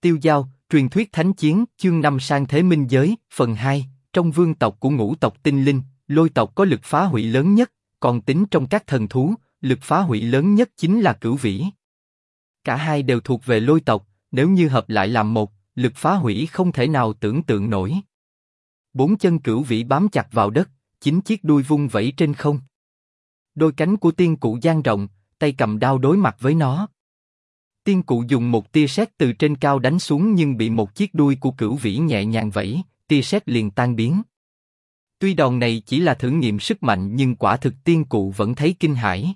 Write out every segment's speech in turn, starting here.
Tiêu Dao, truyền thuyết thánh chiến, chương 5 sang thế minh giới, phần 2, trong vương tộc của ngũ tộc tinh linh, lôi tộc có lực phá hủy lớn nhất, còn tính trong các thần thú, lực phá hủy lớn nhất chính là cửu vĩ. Cả hai đều thuộc về lôi tộc, nếu như hợp lại làm một, lực phá hủy không thể nào tưởng tượng nổi. Bốn chân cửu vĩ bám chặt vào đất, 9 chiếc đuôi vung vẩy trên không. Đôi cánh của tiên cụ dang rộng, tay cầm đao đối mặt với nó. Tiên cụ dùng một tia sét từ trên cao đánh xuống nhưng bị một chiếc đuôi của cửu vĩ nhẹ nhàng vẫy, tia sét liền tan biến. Tuy đòn này chỉ là thử nghiệm sức mạnh nhưng quả thực tiên cụ vẫn thấy kinh hãi.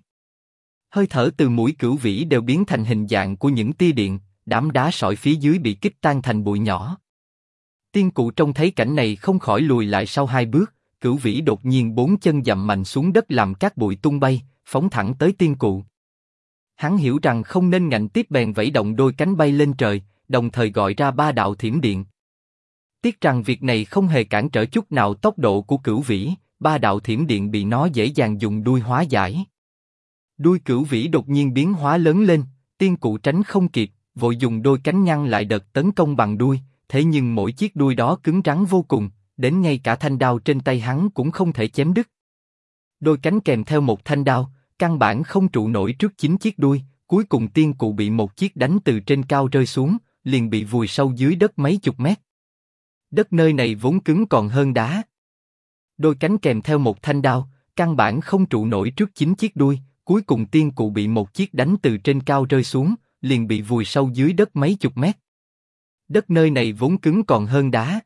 Hơi thở từ mũi cửu vĩ đều biến thành hình dạng của những tia điện, đám đá sỏi phía dưới bị kích tan thành bụi nhỏ. Tiên cụ trông thấy cảnh này không khỏi lùi lại sau 2 bước, cửu vĩ đột nhiên 4 chân dậm mạnh xuống đất làm các bụi tung bay, phóng thẳng tới tiên cụ. Hắn hiểu rằng không nên ngạnh tiếp bèn vẫy động đôi cánh bay lên trời, đồng thời gọi ra 3 đạo thiểm điện. Tiếc rằng việc này không hề cản trở chút nào tốc độ của cửu vĩ, 3 đạo thiểm điện bị nó dễ dàng dùng đuôi hóa giải. Đuôi cửu vĩ đột nhiên biến hóa lớn lên, tiên cụ tránh không kịp, vội dùng đôi cánh ngăn lại đợt tấn công bằng đuôi, thế nhưng mỗi chiếc đuôi đó cứng rắn vô cùng, đến ngay cả thanh đao trên tay hắn cũng không thể chém đứt. Đôi cánh kèm theo một thanh đao, căn bản không trụ nổi trước 9 chiếc đuôi, cuối cùng tiên cụ bị một chiếc đánh từ trên cao rơi xuống, liền bị vùi sâu dưới đất mấy chục mét. Đất nơi này vốn cứng còn hơn đá. Đôi cánh kèm theo một thanh đao, căn bản không trụ nổi trước 9 chiếc đuôi, cuối cùng tiên cụ bị một chiếc đánh từ trên cao rơi xuống, liền bị vùi sâu dưới đất mấy chục mét. Đất nơi này vốn cứng còn hơn đá.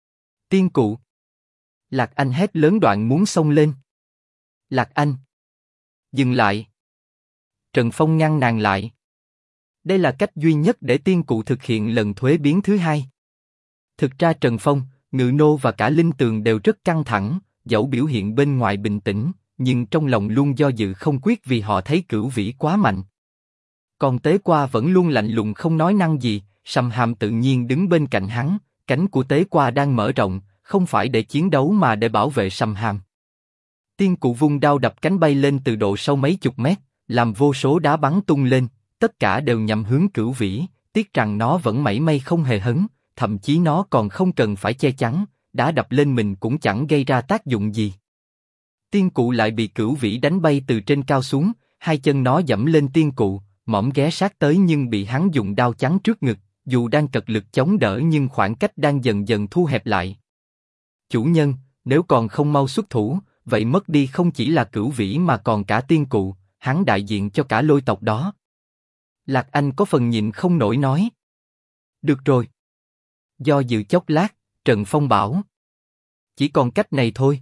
Tiên cụ. Lạc Anh hét lớn đoạn muốn xông lên. Lạc Anh. Dừng lại. Trần Phong ngăn nàng lại. Đây là cách duy nhất để tiên cụ thực hiện lần thuế biến thứ 2. Thực ra Trần Phong, Ngự Nô và cả Linh Tường đều rất căng thẳng, dẫu biểu hiện bên ngoài bình tĩnh, nhưng trong lòng luôn do dự không quyết vì họ thấy cửu vĩ quá mạnh. Còn Tế Qua vẫn luôn lạnh lùng không nói năng gì, Sầm Hàm tự nhiên đứng bên cạnh hắn, cánh của Tế Qua đang mở rộng, không phải để chiến đấu mà để bảo vệ Sầm Hàm. Tiên cụ vung đao đập cánh bay lên từ độ sâu mấy chục mét, làm vô số đá bắn tung lên, tất cả đều nhằm hướng cửu vĩ, tiếc rằng nó vẫn mảy may không hề hấn, thậm chí nó còn không cần phải che chắn, đá đập lên mình cũng chẳng gây ra tác dụng gì. Tiên cụ lại bị cửu vĩ đánh bay từ trên cao xuống, 2 chân nó dẫm lên tiên cụ, mõm ghé sát tới nhưng bị hắn dùng đao chắn trước ngực, dù đang cật lực chống đỡ nhưng khoảng cách đang dần dần thu hẹp lại. Chủ nhân, nếu còn không mau xuất thủ, vậy mất đi không chỉ là cửu vĩ mà còn cả tiên cụ, hắn đại diện cho cả lôi tộc đó. Lạc Anh có phần nhịn không nổi nói. Được rồi. Do dự chốc lát, Trần Phong bảo. Chỉ còn cách này thôi.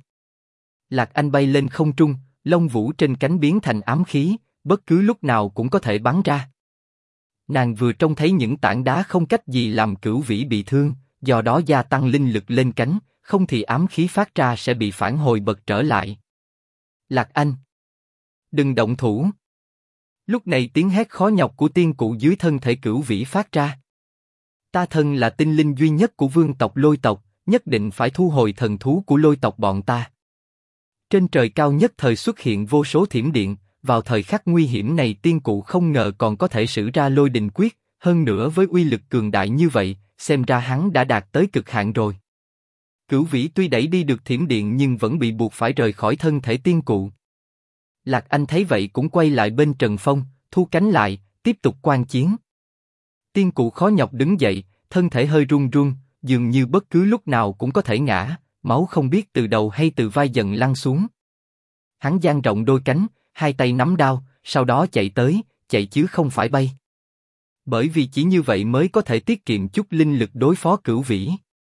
Lạc Anh bay lên không trung, lông vũ trên cánh biến thành ám khí, bất cứ lúc nào cũng có thể bắn ra. Nàng vừa trông thấy những tảng đá không cách gì làm cửu vĩ bị thương, do đó gia tăng linh lực lên cánh, không thì ám khí phát ra sẽ bị phản hồi bật trở lại. Lạc Anh! Đừng động thủ! Lúc này tiếng hét khó nhọc của tiên cụ dưới thân thể cửu vĩ phát ra. Ta thân là tinh linh duy nhất của vương tộc lôi tộc, nhất định phải thu hồi thần thú của lôi tộc bọn ta. Trên trời cao nhất thời xuất hiện vô số thiểm điện, vào thời khắc nguy hiểm này tiên cụ không ngờ còn có thể sử ra lôi đình quyết, hơn nữa với uy lực cường đại như vậy, xem ra hắn đã đạt tới cực hạn rồi. Cửu vĩ tuy đẩy đi được thiểm điện nhưng vẫn bị buộc phải rời khỏi thân thể tiên cụ. Lạc Anh thấy vậy cũng quay lại bên Trần Phong, thu cánh lại, tiếp tục quan chiến. Tiên cụ khó nhọc đứng dậy, thân thể hơi run run, dường như bất cứ lúc nào cũng có thể ngã, máu không biết từ đầu hay từ vai dần lăn xuống. Hắn dang rộng đôi cánh, 2 tay nắm đao, sau đó chạy tới, chạy chứ không phải bay. Bởi vì chỉ như vậy mới có thể tiết kiệm chút linh lực đối phó cửu vĩ.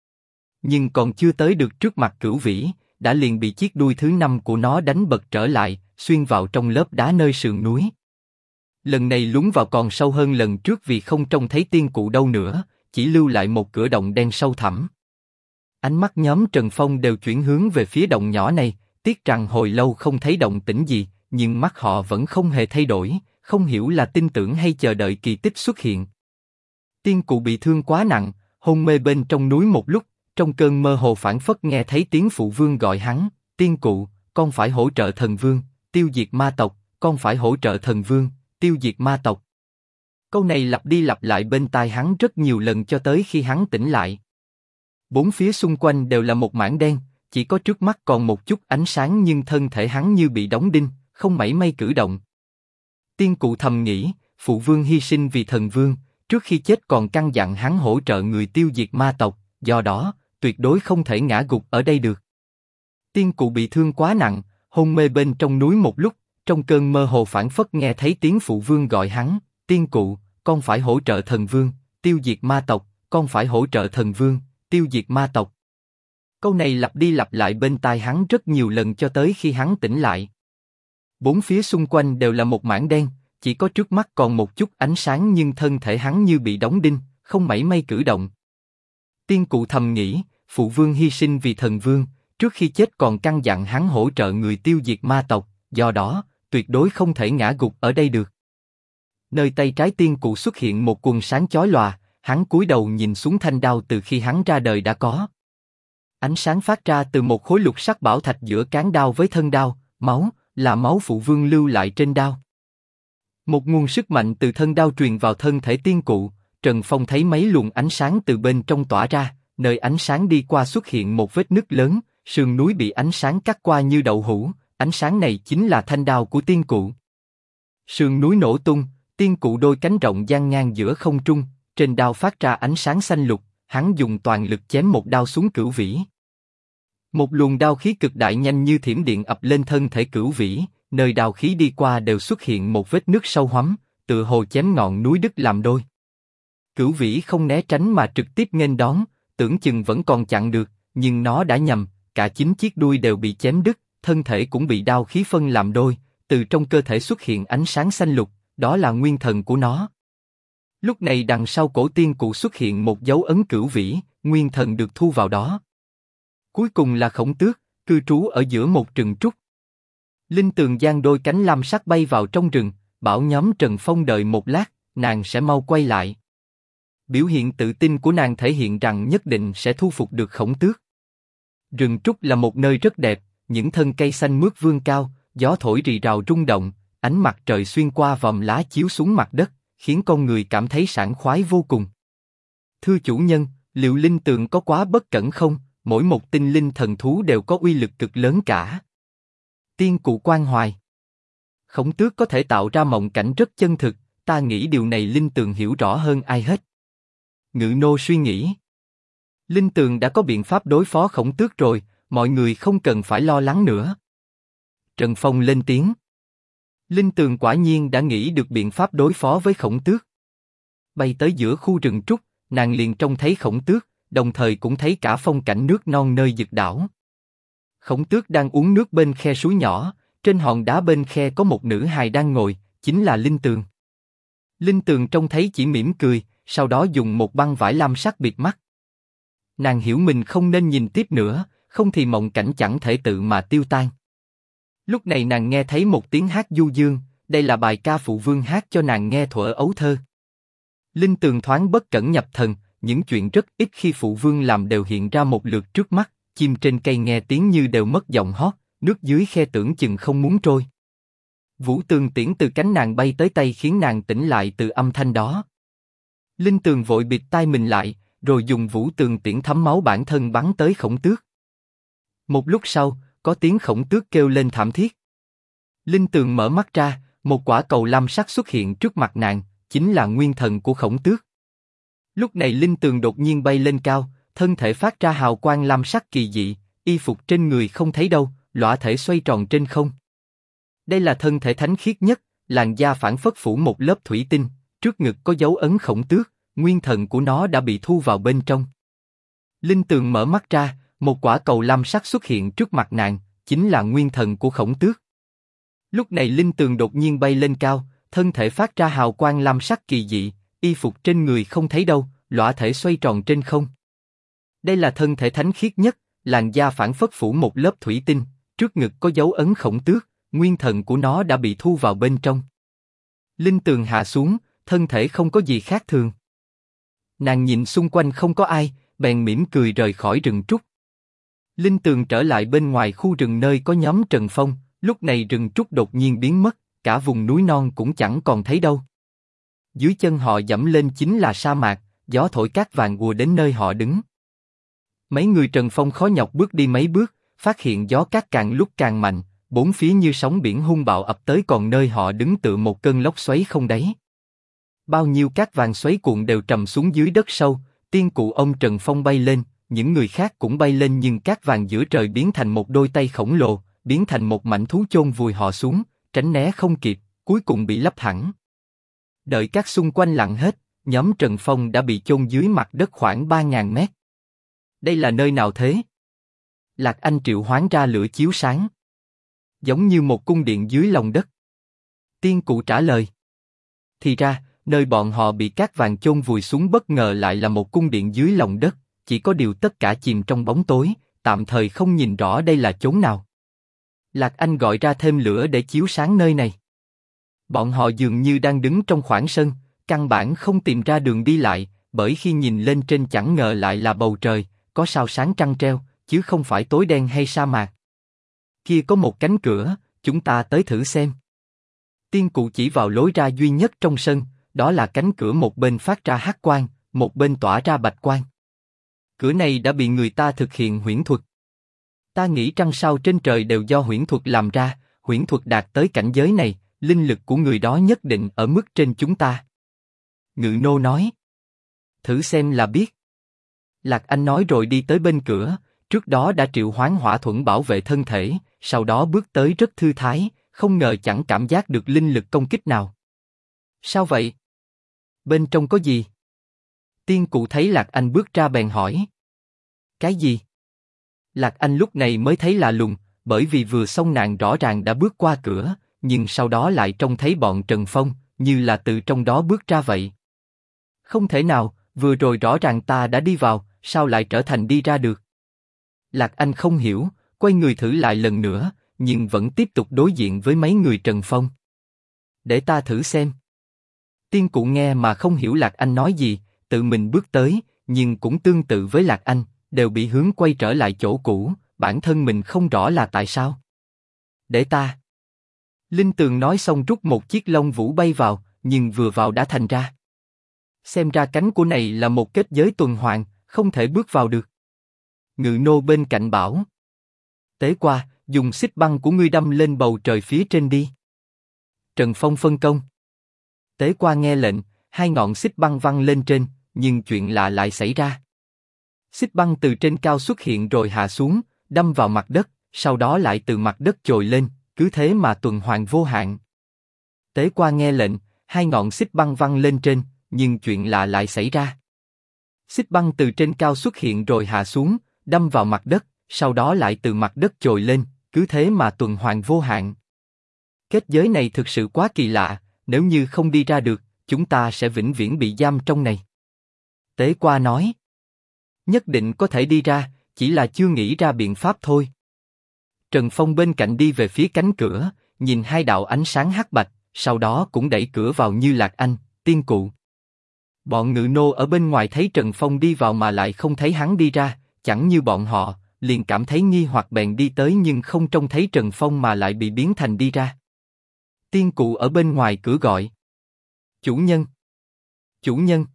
Nhưng còn chưa tới được trước mặt cửu vĩ, đã liền bị chiếc đuôi thứ 5 của nó đánh bật trở lại, xuyên vào trong lớp đá nơi sườn núi. Lần này lún vào còn sâu hơn lần trước vì không trông thấy tiên cụ đâu nữa, chỉ lưu lại một cửa động đen sâu thẳm. Ánh mắt nhóm Trần Phong đều chuyển hướng về phía động nhỏ này, tiếc rằng hồi lâu không thấy động tĩnh gì, nhưng mắt họ vẫn không hề thay đổi, không hiểu là tin tưởng hay chờ đợi kỳ tích xuất hiện. Tiên cụ bị thương quá nặng, hôn mê bên trong núi một lúc, trong cơn mơ hồ phảng phất nghe thấy tiếng phụ vương gọi hắn, tiên cụ, con phải hỗ trợ thần vương, tiêu diệt ma tộc, con phải hỗ trợ thần vương, tiêu diệt ma tộc. Câu này lặp đi lặp lại bên tai hắn rất nhiều lần cho tới khi hắn tỉnh lại. Bốn phía xung quanh đều là một mảng đen, chỉ có trước mắt còn một chút ánh sáng nhưng thân thể hắn như bị đóng đinh, không mảy may cử động. Tiên cụ thầm nghĩ, phụ vương hy sinh vì thần vương, trước khi chết còn căn dặn hắn hỗ trợ người tiêu diệt ma tộc, do đó, tuyệt đối không thể ngã gục ở đây được. Tiên cụ bị thương quá nặng, hôn mê bên trong núi một lúc, trong cơn mơ hồ phảng phất nghe thấy tiếng phụ vương gọi hắn, tiên cụ, con phải hỗ trợ thần vương, tiêu diệt ma tộc, con phải hỗ trợ thần vương, tiêu diệt ma tộc. Câu này lặp đi lặp lại bên tai hắn rất nhiều lần cho tới khi hắn tỉnh lại. Bốn phía xung quanh đều là một mảng đen, chỉ có trước mắt còn một chút ánh sáng nhưng thân thể hắn như bị đóng đinh, không mảy may cử động. Tiên cụ thầm nghĩ, phụ vương hy sinh vì thần vương, trước khi chết còn căn dặn hắn hỗ trợ người tiêu diệt ma tộc, do đó, tuyệt đối không thể ngã gục ở đây được. Nơi tay trái tiên cụ xuất hiện một quầng sáng chói lòa, hắn cúi đầu nhìn xuống thanh đao từ khi hắn ra đời đã có. Ánh sáng phát ra từ một khối lục sắc bảo thạch giữa cán đao với thân đao, máu, là máu phụ vương lưu lại trên đao. Một nguồn sức mạnh từ thân đao truyền vào thân thể tiên cụ, Trần Phong thấy mấy luồng ánh sáng từ bên trong tỏa ra, nơi ánh sáng đi qua xuất hiện một vết nứt lớn, sườn núi bị ánh sáng cắt qua như đậu hũ, ánh sáng này chính là thanh đao của tiên cụ. Sườn núi nổ tung, tiên cụ đôi cánh rộng dang ngang giữa không trung, trên đao phát ra ánh sáng xanh lục, hắn dùng toàn lực chém một đao xuống Cửu Vĩ. Một luồng đao khí cực đại nhanh như thiểm điện ập lên thân thể Cửu Vĩ, nơi đao khí đi qua đều xuất hiện một vết nứt sâu hoắm, tựa hồ chém ngọn núi đứt làm đôi. Cửu Vĩ không né tránh mà trực tiếp nghênh đón, tưởng chừng vẫn còn chặn được, nhưng nó đã nhầm, cả 9 chiếc đuôi đều bị chém đứt, thân thể cũng bị đao khí phân làm đôi, từ trong cơ thể xuất hiện ánh sáng xanh lục, đó là nguyên thần của nó. Lúc này đằng sau cổ tiên cụ xuất hiện một dấu ấn Cửu Vĩ, nguyên thần được thu vào đó. Cuối cùng là Khổng Tước, cư trú ở giữa một rừng trúc. Linh Tường giang đôi cánh lam sắc bay vào trong rừng, bảo nhóm Trần Phong đợi một lát, nàng sẽ mau quay lại. Biểu hiện tự tin của nàng thể hiện rằng nhất định sẽ thu phục được Khổng Tước. Rừng trúc là một nơi rất đẹp, những thân cây xanh mướt vươn cao, gió thổi rì rào rung động, ánh mặt trời xuyên qua vòm lá chiếu xuống mặt đất, khiến con người cảm thấy sảng khoái vô cùng. Thưa chủ nhân, liệu Linh Tường có quá bất cẩn không? Mỗi một tinh linh thần thú đều có uy lực cực lớn cả. Tiên cụ quan hoài. Khổng Tước có thể tạo ra mộng cảnh rất chân thực, ta nghĩ điều này Linh Tường hiểu rõ hơn ai hết. Ngự nô suy nghĩ. Linh Tường đã có biện pháp đối phó Khổng Tước rồi, mọi người không cần phải lo lắng nữa. Trần Phong lên tiếng. Linh Tường quả nhiên đã nghĩ được biện pháp đối phó với Khổng Tước. Bay tới giữa khu rừng trúc, nàng liền trông thấy Khổng Tước, đồng thời cũng thấy cả phong cảnh nước non nơi Dực đảo. Khổng Tước đang uống nước bên khe suối nhỏ, trên hòn đá bên khe có một nữ hài đang ngồi, chính là Linh Tường. Linh Tường trông thấy chỉ mỉm cười, sau đó dùng một băng vải lam sắc bịt mắt. Nàng hiểu mình không nên nhìn tiếp nữa, không thì mộng cảnh chẳng thể tự mà tiêu tan. Lúc này nàng nghe thấy một tiếng hát du dương, đây là bài ca phụ vương hát cho nàng nghe thuở ấu thơ. Linh Tường thoáng bất cẩn nhập thần, những chuyện rất ít khi phụ vương làm đều hiện ra một lượt trước mắt, chim trên cây nghe tiếng như đều mất giọng hót, nước dưới khe tưởng chừng không muốn trôi. Vũ Tường tiễn từ cánh nàng bay tới tay khiến nàng tỉnh lại từ âm thanh đó. Linh Tường vội bịt tai mình lại, rồi dùng Vũ Tường tiễn thấm máu bản thân bắn tới Khổng Tước. Một lúc sau, có tiếng Khổng Tước kêu lên thảm thiết. Linh Tường mở mắt ra, một quả cầu lam sắc xuất hiện trước mặt nàng, chính là nguyên thần của Khổng Tước. Lúc này Linh Tường đột nhiên bay lên cao, thân thể phát ra hào quang lam sắc kỳ dị, y phục trên người không thấy đâu, lõa thể xoay tròn trên không. Đây là thân thể thánh khiết nhất, làn da phảng phất phủ một lớp thủy tinh, trước ngực có dấu ấn Khổng Tước, nguyên thần của nó đã bị thu vào bên trong. Linh Tường mở mắt ra, một quả cầu lam sắc xuất hiện trước mặt nàng, chính là nguyên thần của Khổng Tước. Lúc này Linh Tường đột nhiên bay lên cao, thân thể phát ra hào quang lam sắc kỳ dị, y phục trên người không thấy đâu, lõa thể xoay tròn trên không. Đây là thân thể thánh khiết nhất, làn da phảng phất phủ một lớp thủy tinh, trước ngực có dấu ấn Khổng Tước, nguyên thần của nó đã bị thu vào bên trong. Linh Tường hạ xuống, thân thể không có gì khác thường. Nàng nhìn xung quanh không có ai, bèn mỉm cười rời khỏi rừng trúc. Linh Tường trở lại bên ngoài khu rừng nơi có nhóm Trần Phong, lúc này rừng trúc đột nhiên biến mất, cả vùng núi non cũng chẳng còn thấy đâu. dưới chân họ dẫm lên chính là sa mạc, gió thổi cát vàng ùa đến nơi họ đứng. Mấy người Trần Phong khó nhọc bước đi mấy bước, phát hiện gió cát càng lúc càng mạnh, bốn phía như sóng biển hung bạo ập tới, còn nơi họ đứng tựa một cơn lốc xoáy không đáy. Bao nhiêu cát vàng xoáy cuộn đều trầm xuống dưới đất sâu, tiên cụ ông Trần Phong bay lên, những người khác cũng bay lên, nhưng cát vàng giữa trời biến thành một đôi tay khổng lồ, biến thành một mảnh thú chôn vùi họ xuống, tránh né không kịp, cuối cùng bị lấp thẳng. Đợi cát xung quanh lặng hết, nhóm Trần Phong đã bị chôn dưới mặt đất khoảng 3.000 mét. Đây là nơi nào thế? Lạc Anh triệu hoán ra lửa chiếu sáng. Giống như một cung điện dưới lòng đất. Tiên cụ trả lời. Thì ra, nơi bọn họ bị cát vàng chôn vùi xuống bất ngờ lại là một cung điện dưới lòng đất, chỉ có điều tất cả chìm trong bóng tối, tạm thời không nhìn rõ đây là chốn nào. Lạc Anh gọi ra thêm lửa để chiếu sáng nơi này. Bọn họ dường như đang đứng trong khoảng sân, căn bản không tìm ra đường đi lại, bởi khi nhìn lên trên chẳng ngờ lại là bầu trời, có sao sáng trăng treo, chứ không phải tối đen hay sa mạc. Kia có một cánh cửa, chúng ta tới thử xem. Tiên cụ chỉ vào lối ra duy nhất trong sân, đó là cánh cửa một bên phát ra hắc quang, một bên tỏa ra bạch quang. Cửa này đã bị người ta thực hiện huyễn thuật. Ta nghĩ trăng sao trên trời đều do huyễn thuật làm ra, huyễn thuật đạt tới cảnh giới này, linh lực của người đó nhất định ở mức trên chúng ta. Ngự nô nói. Thử xem là biết. Lạc Anh nói rồi đi tới bên cửa, trước đó đã triệu hoán hỏa thuẫn bảo vệ thân thể, sau đó bước tới rất thư thái, không ngờ chẳng cảm giác được linh lực công kích nào. Sao vậy? Bên trong có gì? Tiên cụ thấy Lạc Anh bước ra bèn hỏi. Cái gì? Lạc Anh lúc này mới thấy lạ lùng, bởi vì vừa xong nàng rõ ràng đã bước qua cửa, nhưng sau đó lại trông thấy bọn Trần Phong, như là từ trong đó bước ra vậy. Không thể nào, vừa rồi rõ ràng ta đã đi vào, sao lại trở thành đi ra được? Lạc Anh không hiểu, quay người thử lại lần nữa, nhưng vẫn tiếp tục đối diện với mấy người Trần Phong. Để ta thử xem. Tiên cụ nghe mà không hiểu Lạc Anh nói gì, tự mình bước tới, nhưng cũng tương tự với Lạc Anh, đều bị hướng quay trở lại chỗ cũ, bản thân mình không rõ là tại sao. Để ta. Linh Tường nói xong rút một chiếc lông vũ bay vào, nhưng vừa vào đã thành ra. Xem ra cánh của này là một kết giới tuần hoàn, không thể bước vào được. Ngự nô bên cạnh bảo. Tế qua, dùng xích băng của ngươi đâm lên bầu trời phía trên đi. Trần Phong phân công. Tế qua nghe lệnh, hai ngọn xích băng văng lên trên, nhưng chuyện lạ lại xảy ra. Xích băng từ trên cao xuất hiện rồi hạ xuống, đâm vào mặt đất, sau đó lại từ mặt đất trồi lên, cứ thế mà tuần hoàn vô hạn. Tế qua nghe lệnh, hai ngọn xích băng văng lên trên, nhưng chuyện lạ lại xảy ra. Xích băng từ trên cao xuất hiện rồi hạ xuống, đâm vào mặt đất, sau đó lại từ mặt đất trồi lên, cứ thế mà tuần hoàn vô hạn. Kết giới này thực sự quá kỳ lạ, nếu như không đi ra được, chúng ta sẽ vĩnh viễn bị giam trong này. Tế qua nói. Nhất định có thể đi ra, chỉ là chưa nghĩ ra biện pháp thôi. Trần Phong bên cạnh đi về phía cánh cửa, nhìn hai đạo ánh sáng hắc bạch, sau đó cũng đẩy cửa vào như Lạc Anh, tiên cụ. Bọn ngự nô ở bên ngoài thấy Trần Phong đi vào mà lại không thấy hắn đi ra, chẳng như bọn họ, liền cảm thấy nghi hoặc bèn đi tới nhưng không trông thấy Trần Phong mà lại bị biến thành đi ra. Tiên cụ ở bên ngoài cửa gọi. Chủ nhân! Chủ nhân!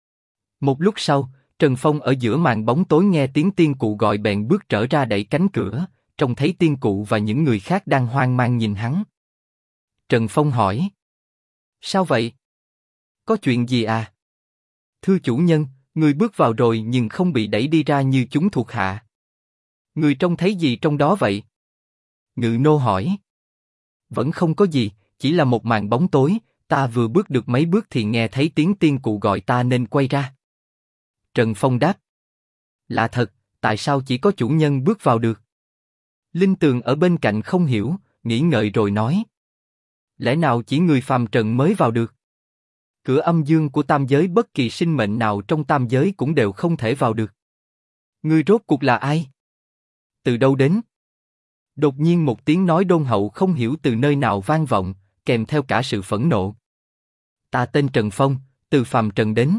Một lúc sau, Trần Phong ở giữa màn bóng tối nghe tiếng tiên cụ gọi bèn bước trở ra đẩy cánh cửa, trông thấy tiên cụ và những người khác đang hoang mang nhìn hắn. Trần Phong hỏi. Sao vậy? Có chuyện gì à? Thưa chủ nhân, người bước vào rồi nhưng không bị đẩy đi ra như chúng thuộc hạ. Người trông thấy gì trong đó vậy? Ngự nô hỏi. Vẫn không có gì, chỉ là một màn bóng tối, ta vừa bước được mấy bước thì nghe thấy tiếng tiên cụ gọi ta nên quay ra. Trần Phong đáp. Lạ thật, tại sao chỉ có chủ nhân bước vào được? Linh Tường ở bên cạnh không hiểu, nghĩ ngợi rồi nói. Lẽ nào chỉ người phàm trần mới vào được? Cửa âm dương của tam giới bất kỳ sinh mệnh nào trong tam giới cũng đều không thể vào được. Ngươi rốt cuộc là ai? Từ đâu đến? Đột nhiên một tiếng nói đôn hậu không hiểu từ nơi nào vang vọng, kèm theo cả sự phẫn nộ. Ta tên Trần Phong, từ phàm trần đến.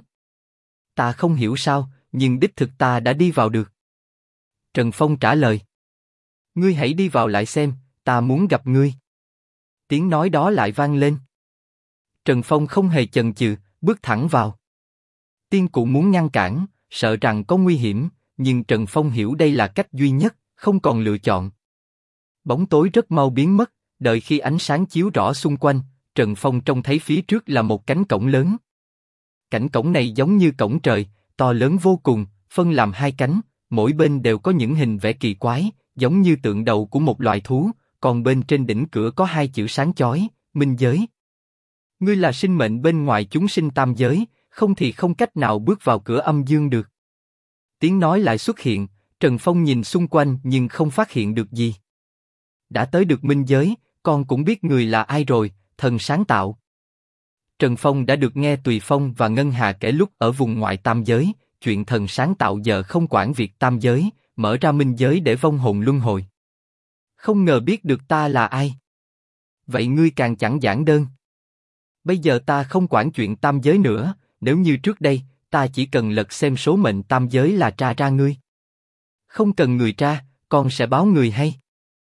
Ta không hiểu sao, nhưng đích thực ta đã đi vào được. Trần Phong trả lời. Ngươi hãy đi vào lại xem, ta muốn gặp ngươi. Tiếng nói đó lại vang lên. Trần Phong không hề chần chừ, bước thẳng vào. Tiên cụ muốn ngăn cản, sợ rằng có nguy hiểm, nhưng Trần Phong hiểu đây là cách duy nhất, không còn lựa chọn. Bóng tối rất mau biến mất, đợi khi ánh sáng chiếu rõ xung quanh, Trần Phong trông thấy phía trước là một cánh cổng lớn. Cánh cổng này giống như cổng trời, to lớn vô cùng, phân làm hai cánh, mỗi bên đều có những hình vẽ kỳ quái, giống như tượng đầu của một loài thú, còn bên trên đỉnh cửa có hai chữ sáng chói, minh giới. Ngươi là sinh mệnh bên ngoài chúng sinh tam giới, không thì không cách nào bước vào cửa âm dương được. Tiếng nói lại xuất hiện, Trần Phong nhìn xung quanh nhưng không phát hiện được gì. Đã tới được minh giới, con cũng biết người là ai rồi, thần sáng tạo. Trần Phong đã được nghe Tùy Phong và Ngân Hà kể lúc ở vùng ngoại tam giới, chuyện thần sáng tạo giờ không quản việc tam giới, mở ra minh giới để vong hồn luân hồi. Không ngờ biết được ta là ai. Vậy ngươi càng chẳng giản đơn. Bây giờ ta không quản chuyện tam giới nữa, nếu như trước đây, ta chỉ cần lật xem số mệnh tam giới là tra ra ngươi. Không cần người tra, con sẽ báo người hay.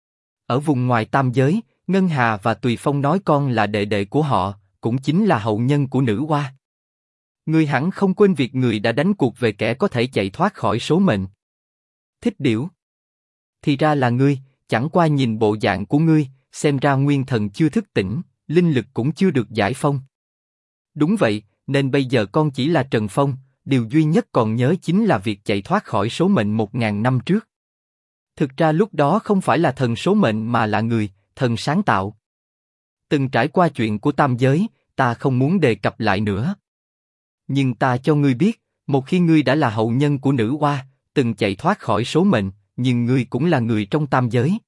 Ở vùng ngoài tam giới, Ngân Hà và Tùy Phong nói con là đệ đệ của họ, cũng chính là hậu nhân của nữ hoa. Ngươi hẳn không quên việc người đã đánh cuộc về kẻ có thể chạy thoát khỏi số mệnh. Thích điểu. Thì ra là ngươi, chẳng qua nhìn bộ dạng của ngươi, xem ra nguyên thần chưa thức tỉnh, linh lực cũng chưa được giải phong. Đúng vậy, nên bây giờ con chỉ là Trần Phong, điều duy nhất còn nhớ chính là việc chạy thoát khỏi số mệnh 1000 năm trước. Thực ra lúc đó không phải là thần số mệnh mà là người, thần sáng tạo. Từng trải qua chuyện của tam giới, ta không muốn đề cập lại nữa. Nhưng ta cho ngươi biết, một khi ngươi đã là hậu nhân của nữ hoa, từng chạy thoát khỏi số mệnh, nhưng ngươi cũng là người trong tam giới.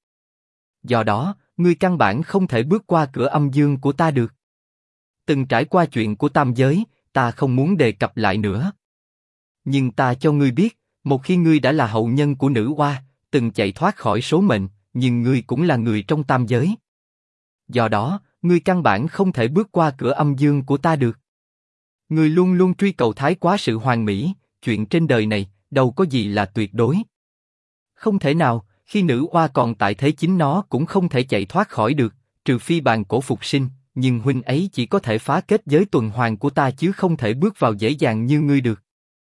Do đó, ngươi căn bản không thể bước qua cửa âm dương của ta được. Từng trải qua chuyện của tam giới, ta không muốn đề cập lại nữa. Nhưng ta cho ngươi biết, một khi ngươi đã là hậu nhân của nữ hoa, từng chạy thoát khỏi số mệnh, nhưng ngươi cũng là người trong tam giới. Do đó, ngươi căn bản không thể bước qua cửa âm dương của ta được. Ngươi luôn luôn truy cầu thái quá sự hoàn mỹ, chuyện trên đời này, đâu có gì là tuyệt đối. Không thể nào, khi nữ hoa còn tại thế chính nó cũng không thể chạy thoát khỏi được, trừ phi bàn cổ phục sinh, nhưng huynh ấy chỉ có thể phá kết giới tuần hoàn của ta chứ không thể bước vào dễ dàng như ngươi được.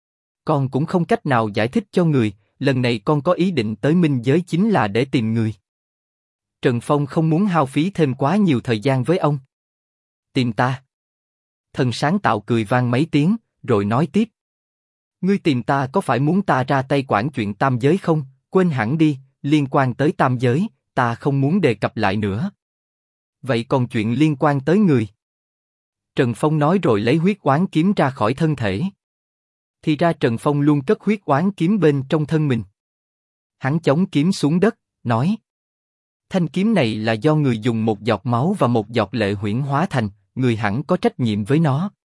Con cũng không cách nào giải thích cho người, lần này con có ý định tới minh giới chính là để tìm người. Trần Phong không muốn hao phí thêm quá nhiều thời gian với ông. Tìm ta. Thần sáng tạo cười vang mấy tiếng, rồi nói tiếp. Ngươi tìm ta có phải muốn ta ra tay quản chuyện tam giới không? Quên hẳn đi, liên quan tới tam giới, ta không muốn đề cập lại nữa. Vậy còn chuyện liên quan tới người? Trần Phong nói rồi lấy huyết oán kiếm ra khỏi thân thể. Thì ra Trần Phong luôn cất huyết oán kiếm bên trong thân mình. Hắn chống kiếm xuống đất, nói. Thanh kiếm này là do người dùng một giọt máu và một giọt lệ huyễn hóa thành, người hẳn có trách nhiệm với nó.